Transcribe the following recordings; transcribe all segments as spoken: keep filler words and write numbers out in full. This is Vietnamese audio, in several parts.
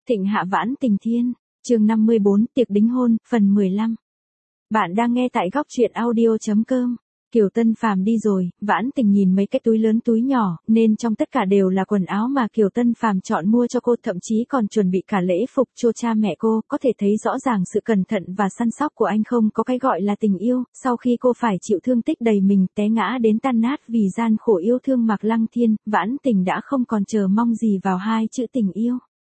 Thịnh Hạ Vãn Tình Thiên, chương năm mươi bốn, tiệc đính hôn, phần mười lăm. Bạn đang nghe tại góc truyện audio chấm com. Kiều Tân Phàm đi rồi, Vãn Tình nhìn mấy cái túi lớn túi nhỏ, nên trong tất cả đều là quần áo mà Kiều Tân Phàm chọn mua cho cô, thậm chí còn chuẩn bị cả lễ phục cho cha mẹ cô, có thể thấy rõ ràng sự cẩn thận và săn sóc của anh, không có cái gọi là tình yêu. Sau khi cô phải chịu thương tích đầy mình, té ngã đến tan nát vì gian khổ yêu thương Mạc Lăng Thiên, Vãn Tình đã không còn chờ mong gì vào hai chữ tình yêu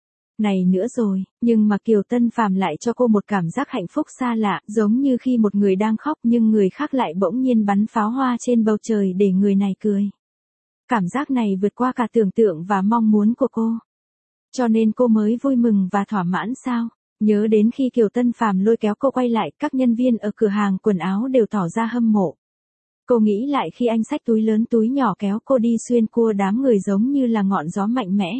này nữa rồi, nhưng mà Kiều Tân Phàm lại cho cô một cảm giác hạnh phúc xa lạ, giống như khi một người đang khóc nhưng người khác lại bỗng nhiên bắn pháo hoa trên bầu trời để người này cười. Cảm giác này vượt qua cả tưởng tượng và mong muốn của cô. Cho nên cô mới vui mừng và thỏa mãn sao? Nhớ đến khi Kiều Tân Phàm lôi kéo cô quay lại, các nhân viên ở cửa hàng quần áo đều tỏ ra hâm mộ. Cô nghĩ lại khi anh xách túi lớn túi nhỏ kéo cô đi xuyên qua đám người giống như là ngọn gió mạnh mẽ.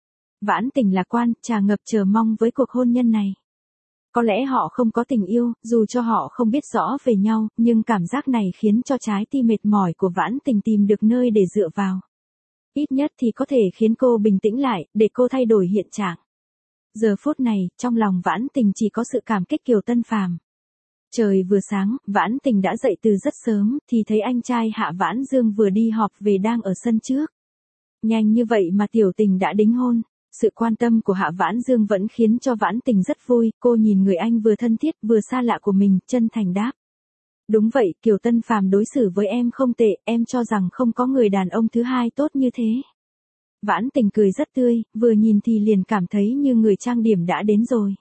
Vãn Tình lạc quan, tràn ngập chờ mong với cuộc hôn nhân này. Có lẽ họ không có tình yêu, dù cho họ không biết rõ về nhau, nhưng cảm giác này khiến cho trái tim mệt mỏi của Vãn Tình tìm được nơi để dựa vào. Ít nhất thì có thể khiến cô bình tĩnh lại, để cô thay đổi hiện trạng. Giờ phút này, trong lòng Vãn Tình chỉ có sự cảm kích Kiều Tân Phàm. Trời vừa sáng, Vãn Tình đã dậy từ rất sớm, thì thấy anh trai Hạ Vãn Dương vừa đi họp về đang ở sân trước. Nhanh như vậy mà tiểu tình đã đính hôn. Sự quan tâm của Hạ Vãn Dương vẫn khiến cho Vãn Tình rất vui, cô nhìn người anh vừa thân thiết vừa xa lạ của mình, chân thành đáp. Đúng vậy, Kiều Tân Phàm đối xử với em không tệ, em cho rằng không có người đàn ông thứ hai tốt như thế. Vãn Tình cười rất tươi, vừa nhìn thì liền cảm thấy như người trang điểm đã đến rồi.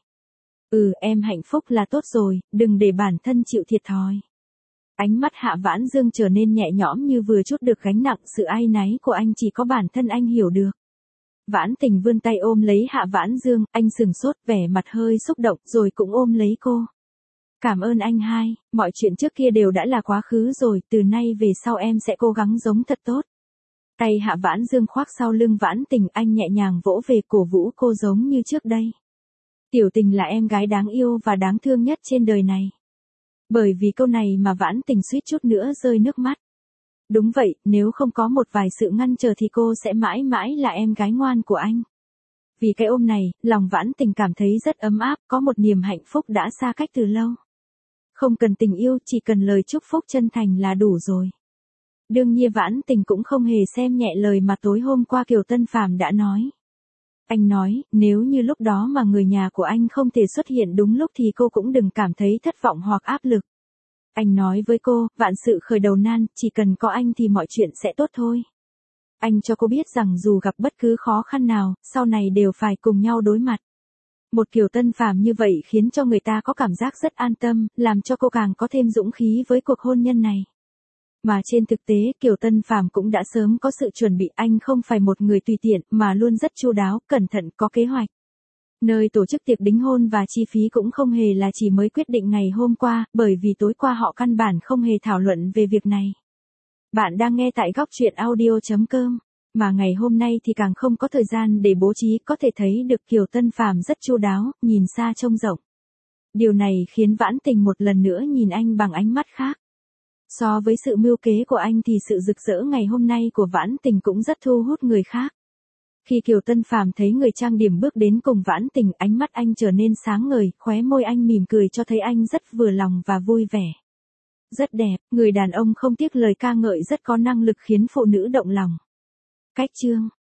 Ừ, em hạnh phúc là tốt rồi, đừng để bản thân chịu thiệt thòi. Ánh mắt Hạ Vãn Dương trở nên nhẹ nhõm như vừa trút được gánh nặng, sự áy náy của anh chỉ có bản thân anh hiểu được. Vãn Tình vươn tay ôm lấy Hạ Vãn Dương, anh sừng sốt, vẻ mặt hơi xúc động, rồi cũng ôm lấy cô. Cảm ơn anh hai, mọi chuyện trước kia đều đã là quá khứ rồi, từ nay về sau em sẽ cố gắng giống thật tốt. Tay Hạ Vãn Dương khoác sau lưng Vãn Tình, anh nhẹ nhàng vỗ về cổ vũ cô giống như trước đây. Tiểu Tình là em gái đáng yêu và đáng thương nhất trên đời này. Bởi vì câu này mà Vãn Tình suýt chút nữa rơi nước mắt. Đúng vậy, nếu không có một vài sự ngăn trở thì cô sẽ mãi mãi là em gái ngoan của anh. Vì cái ôm này, lòng Vãn Tình cảm thấy rất ấm áp, có một niềm hạnh phúc đã xa cách từ lâu. Không cần tình yêu, chỉ cần lời chúc phúc chân thành là đủ rồi. Đương nhiên Vãn Tình cũng không hề xem nhẹ lời mà tối hôm qua Kiều Tân Phàm đã nói. Anh nói, nếu như lúc đó mà người nhà của anh không thể xuất hiện đúng lúc thì cô cũng đừng cảm thấy thất vọng hoặc áp lực. Anh nói với cô, vạn sự khởi đầu nan, chỉ cần có anh thì mọi chuyện sẽ tốt thôi. Anh cho cô biết rằng dù gặp bất cứ khó khăn nào, sau này đều phải cùng nhau đối mặt. Một Kiều Tân Phàm như vậy khiến cho người ta có cảm giác rất an tâm, làm cho cô càng có thêm dũng khí với cuộc hôn nhân này. Mà trên thực tế, Kiều Tân Phàm cũng đã sớm có sự chuẩn bị, anh không phải một người tùy tiện, mà luôn rất chu đáo, cẩn thận, có kế hoạch. Nơi tổ chức tiệc đính hôn và chi phí cũng không hề là chỉ mới quyết định ngày hôm qua, bởi vì tối qua họ căn bản không hề thảo luận về việc này. Bạn đang nghe tại góc truyện audio chấm com, mà ngày hôm nay thì càng không có thời gian để bố trí, có thể thấy được Kiều Tân Phàm rất chu đáo, nhìn xa trông rộng. Điều này khiến Vãn Tình một lần nữa nhìn anh bằng ánh mắt khác. So với sự mưu kế của anh thì sự rực rỡ ngày hôm nay của Vãn Tình cũng rất thu hút người khác. Khi Kiều Tân Phàm thấy người trang điểm bước đến cùng Vãn Tình, ánh mắt anh trở nên sáng ngời, khóe môi anh mỉm cười cho thấy anh rất vừa lòng và vui vẻ. Rất đẹp, người đàn ông không tiếc lời ca ngợi rất có năng lực khiến phụ nữ động lòng. Cách chương